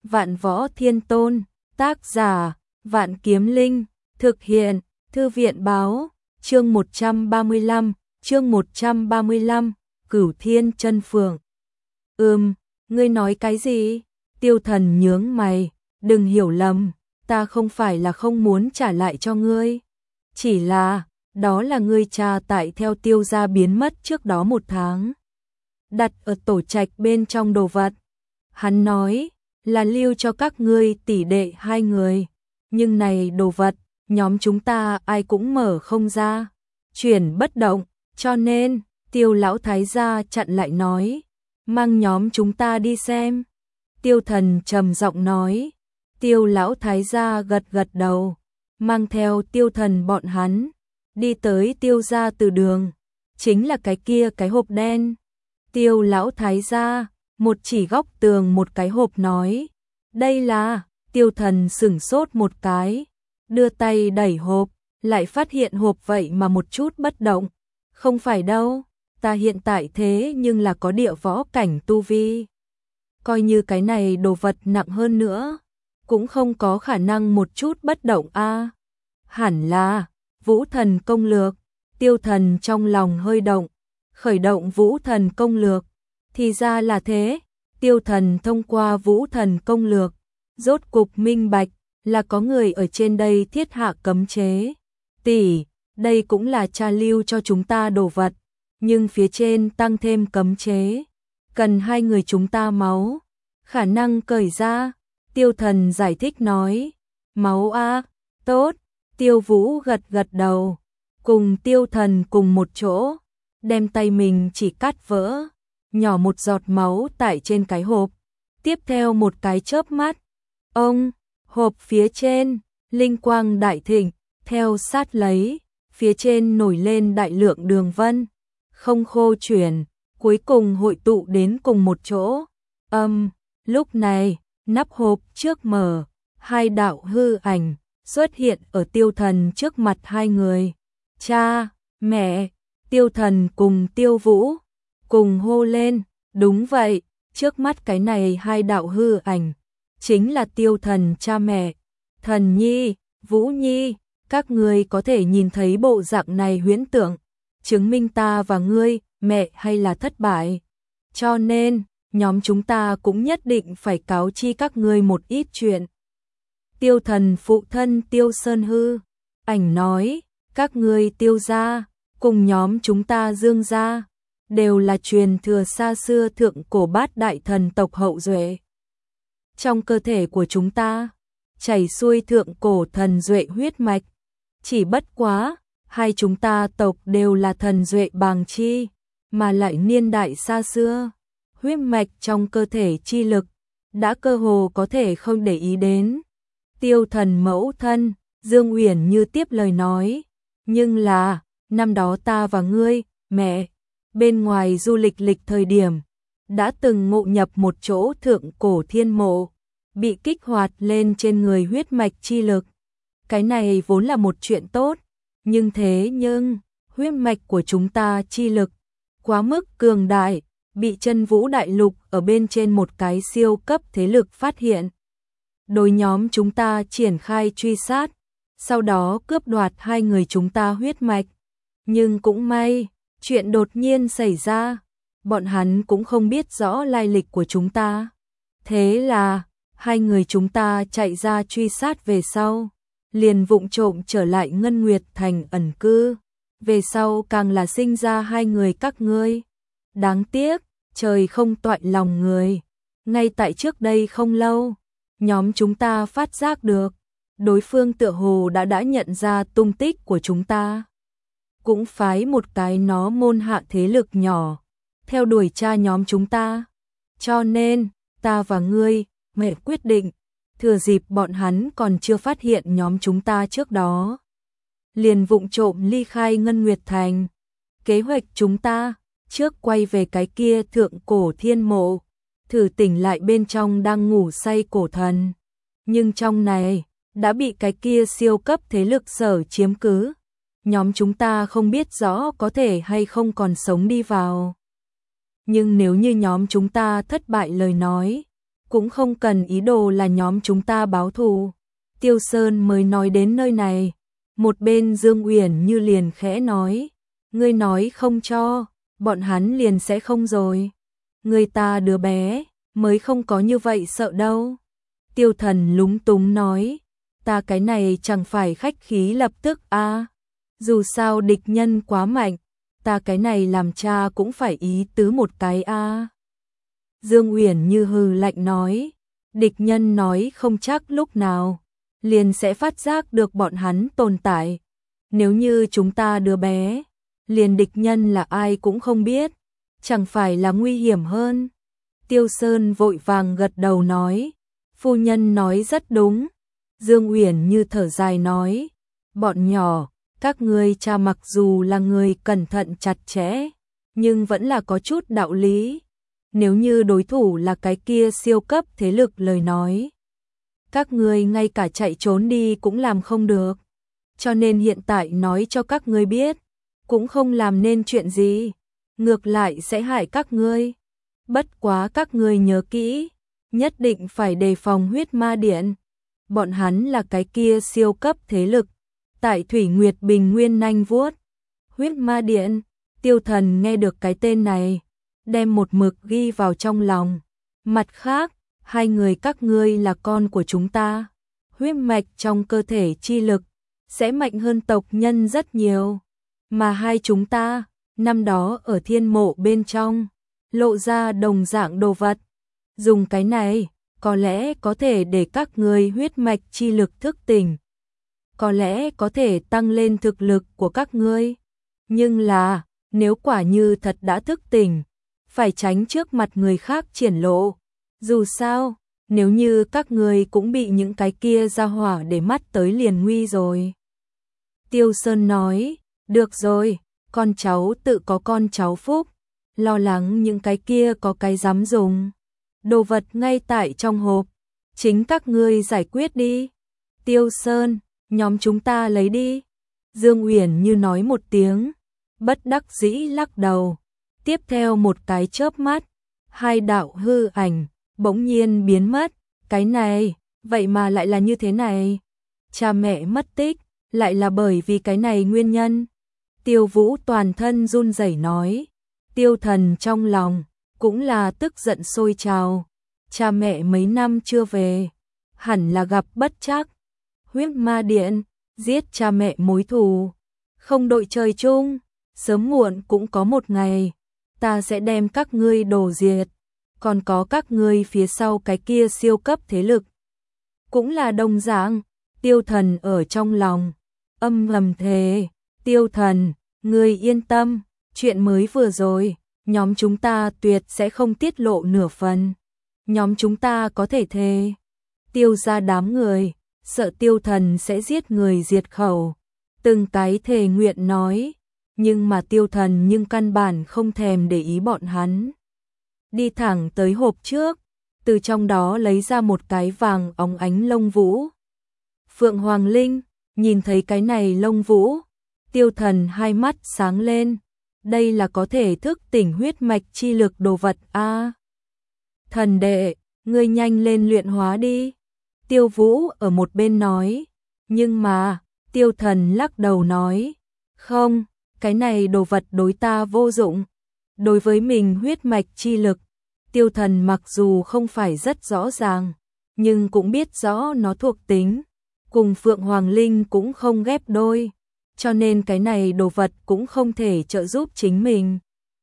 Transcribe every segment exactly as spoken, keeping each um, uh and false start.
Vạn Võ Thiên Tôn, tác giả, Vạn Kiếm Linh, thực hiện, Thư viện Báo, chương một trăm ba mươi lăm, chương một trăm ba mươi lăm, Cửu Thiên Chân Phượng. Ừm, ngươi nói cái gì? Tiêu Thần nhướng mày, đừng hiểu lầm, ta không phải là không muốn trả lại cho ngươi. Chỉ là, đó là ngươi cha tại theo Tiêu gia biến mất trước đó một tháng. Đặt ở tổ trạch bên trong đồ vật. Hắn nói, là lưu cho các ngươi tỷ đệ hai người. Nhưng này đồ vật, nhóm chúng ta ai cũng mở không ra. Chuyển bất động, cho nên, Tiêu lão thái gia chặn lại nói. Mang nhóm chúng ta đi xem. Tiêu Thần trầm giọng nói. Tiêu lão thái gia gật gật đầu. Mang theo Tiêu Thần bọn hắn. Đi tới Tiêu gia từ đường. Chính là cái kia cái hộp đen. Tiêu lão thái gia, một chỉ góc tường một cái hộp nói. Đây là, Tiêu Thần sửng sốt một cái. Đưa tay đẩy hộp, lại phát hiện hộp vậy mà một chút bất động. Không phải đâu, ta hiện tại thế nhưng là có địa võ cảnh tu vi. Coi như cái này đồ vật nặng hơn nữa, cũng không có khả năng một chút bất động a. À. Hẳn là, Vũ Thần công lược. Tiêu Thần trong lòng hơi động, khởi động Vũ Thần công lược. Thì ra là thế, Tiêu Thần thông qua Vũ Thần công lược, rốt cục minh bạch, là có người ở trên đây thiết hạ cấm chế. Tỷ, đây cũng là cha lưu cho chúng ta đồ vật, nhưng phía trên tăng thêm cấm chế. Cần hai người chúng ta máu, khả năng cởi ra. Tiêu Thần giải thích nói, máu a, tốt. Tiêu Vũ gật gật đầu, cùng Tiêu Thần cùng một chỗ, đem tay mình chỉ cắt vỡ, nhỏ một giọt máu tại trên cái hộp. Tiếp theo một cái chớp mắt, ông, hộp phía trên, linh quang đại thịnh, theo sát lấy, phía trên nổi lên đại lượng đường vân, không khô chuyển, cuối cùng hội tụ đến cùng một chỗ. Âm, lúc này, nắp hộp trước mở, hai đạo hư ảnh xuất hiện ở Tiêu Thần trước mặt hai người. Cha, mẹ, Tiêu Thần cùng Tiêu Vũ cùng hô lên, đúng vậy, trước mắt cái này hai đạo hư ảnh, chính là Tiêu Thần cha mẹ. Thần nhi, Vũ nhi, các ngươi có thể nhìn thấy bộ dạng này huyễn tượng, chứng minh ta và ngươi, mẹ hay là thất bại. Cho nên, nhóm chúng ta cũng nhất định phải cáo chi các ngươi một ít chuyện. Tiêu Thần phụ thân Tiêu Sơn Hư, ảnh nói, các ngươi Tiêu gia, cùng nhóm chúng ta Dương gia, đều là truyền thừa xa xưa thượng cổ bát đại thần tộc hậu duệ. Trong cơ thể của chúng ta, chảy xuôi thượng cổ thần duệ huyết mạch, chỉ bất quá, hai chúng ta tộc đều là thần duệ bàng chi, mà lại niên đại xa xưa, huyết mạch trong cơ thể chi lực, đã cơ hồ có thể không để ý đến. Tiêu Thần mẫu thân, Dương Uyển Như tiếp lời nói, nhưng là, năm đó ta và ngươi, mẹ, bên ngoài du lịch lịch thời điểm, đã từng ngộ nhập một chỗ thượng cổ thiên mộ, bị kích hoạt lên trên người huyết mạch chi lực. Cái này vốn là một chuyện tốt, nhưng thế nhưng, huyết mạch của chúng ta chi lực, quá mức cường đại, bị Chân Vũ Đại Lục ở bên trên một cái siêu cấp thế lực phát hiện. Đối nhóm chúng ta triển khai truy sát, sau đó cướp đoạt hai người chúng ta huyết mạch. Nhưng cũng may, chuyện đột nhiên xảy ra, bọn hắn cũng không biết rõ lai lịch của chúng ta. Thế là, hai người chúng ta chạy ra truy sát về sau, liền vụng trộm trở lại Ngân Nguyệt Thành ẩn cư. Về sau càng là sinh ra hai người các ngươi. Đáng tiếc, trời không toại lòng người. Ngay tại trước đây không lâu, nhóm chúng ta phát giác được, đối phương tựa hồ đã đã nhận ra tung tích của chúng ta. Cũng phái một cái nó môn hạ thế lực nhỏ, theo đuổi cha nhóm chúng ta. Cho nên, ta và ngươi, mẹ quyết định, thừa dịp bọn hắn còn chưa phát hiện nhóm chúng ta trước đó, liền vụng trộm ly khai Ngân Nguyệt Thành. Kế hoạch chúng ta, trước quay về cái kia thượng cổ thiên mộ, thử tỉnh lại bên trong đang ngủ say cổ thần. Nhưng trong này, đã bị cái kia siêu cấp thế lực sở chiếm cứ. Nhóm chúng ta không biết rõ có thể hay không còn sống đi vào. Nhưng nếu như nhóm chúng ta thất bại lời nói, cũng không cần ý đồ là nhóm chúng ta báo thù. Tiêu Sơn mới nói đến nơi này, một bên Dương Uyển Như liền khẽ nói, ngươi nói không cho, bọn hắn liền sẽ không rồi. Người ta đứa bé, mới không có như vậy sợ đâu. Tiêu Thần lúng túng nói, ta cái này chẳng phải khách khí lập tức a, à. Dù sao địch nhân quá mạnh, ta cái này làm cha cũng phải ý tứ một cái a. À. Dương Uyển Như hừ lạnh nói, địch nhân nói không chắc lúc nào liền sẽ phát giác được bọn hắn tồn tại. Nếu như chúng ta đứa bé, liền địch nhân là ai cũng không biết, chẳng phải là nguy hiểm hơn. Tiêu Sơn vội vàng gật đầu nói, phu nhân nói rất đúng. Dương Uyển Như thở dài nói, bọn nhỏ, các ngươi cha mặc dù là người cẩn thận chặt chẽ, nhưng vẫn là có chút đạo lý. Nếu như đối thủ là cái kia siêu cấp thế lực lời nói, các ngươi ngay cả chạy trốn đi cũng làm không được. Cho nên hiện tại nói cho các ngươi biết, cũng không làm nên chuyện gì, ngược lại sẽ hại các ngươi. Bất quá các ngươi nhớ kỹ, nhất định phải đề phòng huyết ma điện. Bọn hắn là cái kia siêu cấp thế lực, tại Thủy Nguyệt Bình Nguyên nanh vuốt. Huyết ma điện, Tiêu Thần nghe được cái tên này, đem một mực ghi vào trong lòng. Mặt khác, hai người các ngươi là con của chúng ta, huyết mạch trong cơ thể chi lực sẽ mạnh hơn tộc nhân rất nhiều. Mà hai chúng ta, năm đó ở thiên mộ bên trong, lộ ra đồng dạng đồ vật. Dùng cái này, có lẽ có thể để các ngươi huyết mạch chi lực thức tỉnh. Có lẽ có thể tăng lên thực lực của các ngươi. Nhưng là, nếu quả như thật đã thức tỉnh, phải tránh trước mặt người khác triển lộ. Dù sao, nếu như các ngươi cũng bị những cái kia ra hỏa để mắt tới liền nguy rồi. Tiêu Sơn nói, được rồi, con cháu tự có con cháu phúc, lo lắng những cái kia có cái dám dùng. Đồ vật ngay tại trong hộp, chính các ngươi giải quyết đi. Tiêu Sơn, nhóm chúng ta lấy đi. Dương Uyển Như nói một tiếng, bất đắc dĩ lắc đầu. Tiếp theo một cái chớp mắt, hai đạo hư ảnh bỗng nhiên biến mất. Cái này, vậy mà lại là như thế này. Cha mẹ mất tích, lại là bởi vì cái này nguyên nhân. Tiêu Vũ toàn thân run rẩy nói. Tiêu Thần trong lòng cũng là tức giận sôi trào. Cha mẹ mấy năm chưa về, hẳn là gặp bất trắc. Huyết ma điện, giết cha mẹ mối thù, không đội trời chung, sớm muộn cũng có một ngày, ta sẽ đem các ngươi đổ diệt. Còn có các ngươi phía sau cái kia siêu cấp thế lực, cũng là đồng dạng. Tiêu Thần ở trong lòng âm ngầm thề, Tiêu Thần, ngươi yên tâm, chuyện mới vừa rồi, nhóm chúng ta tuyệt sẽ không tiết lộ nửa phần. Nhóm chúng ta có thể thề. Tiêu ra đám người, sợ Tiêu Thần sẽ giết người diệt khẩu. Từng cái thề nguyện nói, nhưng mà Tiêu Thần nhưng căn bản không thèm để ý bọn hắn. Đi thẳng tới hộp trước, từ trong đó lấy ra một cái vàng óng ánh lông vũ. Phượng Hoàng Linh, nhìn thấy cái này lông vũ, Tiêu Thần hai mắt sáng lên. Đây là có thể thức tỉnh huyết mạch chi lực đồ vật a. À, thần đệ, ngươi nhanh lên luyện hóa đi. Tiêu Vũ ở một bên nói. Nhưng mà, Tiêu Thần lắc đầu nói, không, cái này đồ vật đối ta vô dụng. Đối với mình huyết mạch chi lực, Tiêu Thần mặc dù không phải rất rõ ràng, nhưng cũng biết rõ nó thuộc tính, cùng Phượng Hoàng Linh cũng không ghép đôi, cho nên cái này đồ vật cũng không thể trợ giúp chính mình.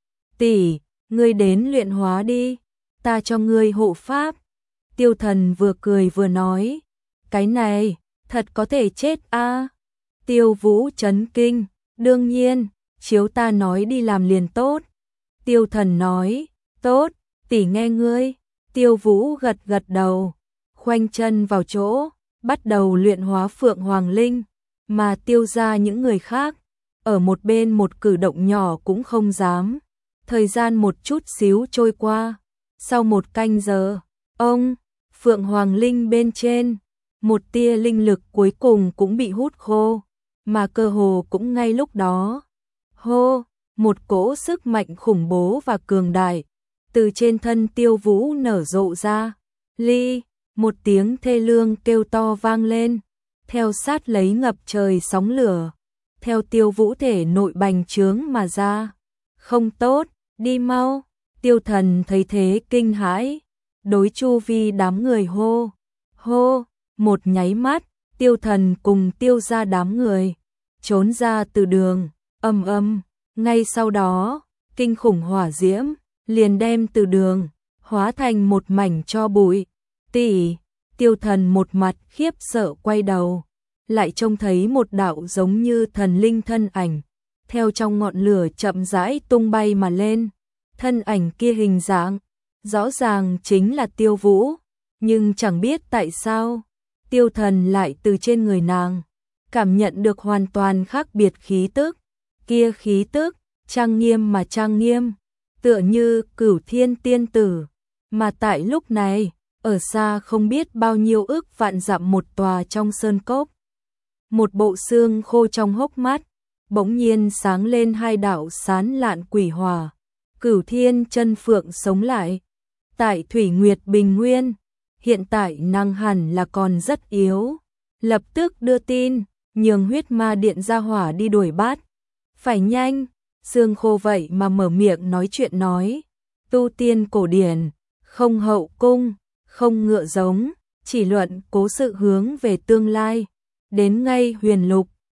Tỷ, ngươi đến luyện hóa đi, ta cho ngươi hộ pháp. Tiêu Thần vừa cười vừa nói, cái này, thật có thể chết a. À? Tiêu Vũ chấn kinh, đương nhiên, chiếu ta nói đi làm liền tốt. Tiêu Thần nói, tốt, tỷ nghe ngươi. Tiêu Vũ gật gật đầu, khoanh chân vào chỗ, bắt đầu luyện hóa Phượng Hoàng Linh, mà Tiêu ra những người khác, ở một bên một cử động nhỏ cũng không dám. Thời gian một chút xíu trôi qua, sau một canh giờ, ông, Phượng Hoàng Linh bên trên, một tia linh lực cuối cùng cũng bị hút khô, mà cơ hồ cũng ngay lúc đó. Hô, một cỗ sức mạnh khủng bố và cường đại từ trên thân Tiêu Vũ nở rộ ra, ly, một tiếng thê lương kêu to vang lên, theo sát lấy ngập trời sóng lửa, theo Tiêu Vũ thể nội bành trướng mà ra. Không tốt, đi mau, Tiêu Thần thấy thế kinh hãi, đối chu vi đám người hô, hô, một nháy mắt, Tiêu Thần cùng Tiêu ra đám người, trốn ra từ đường, âm âm, ngay sau đó, kinh khủng hỏa diễm, liền đem từ đường, hóa thành một mảnh tro bụi. Tỷ, Tiêu Thần một mặt khiếp sợ quay đầu, lại trông thấy một đạo giống như thần linh thân ảnh, theo trong ngọn lửa chậm rãi tung bay mà lên. Thân ảnh kia hình dạng, rõ ràng chính là Tiêu Vũ, nhưng chẳng biết tại sao, Tiêu Thần lại từ trên người nàng, cảm nhận được hoàn toàn khác biệt khí tức. Kia khí tức, trang nghiêm mà trang nghiêm, tựa như Cửu Thiên tiên tử, mà tại lúc này, ở xa không biết bao nhiêu ức vạn dặm một tòa trong sơn cốc. Một bộ xương khô trong hốc mắt, bỗng nhiên sáng lên hai đạo sán lạn quỷ hỏa. Cửu Thiên chân phượng sống lại. Tại Thủy Nguyệt Bình Nguyên, hiện tại nàng hẳn là còn rất yếu. Lập tức đưa tin, nhường huyết ma điện ra hỏa đi đuổi bắt. Phải nhanh, xương khô vậy mà mở miệng nói chuyện nói. Tu tiên cổ điển, không hậu cung, không ngựa giống, chỉ luận cố sự hướng về tương lai. Đến ngay huyền lục,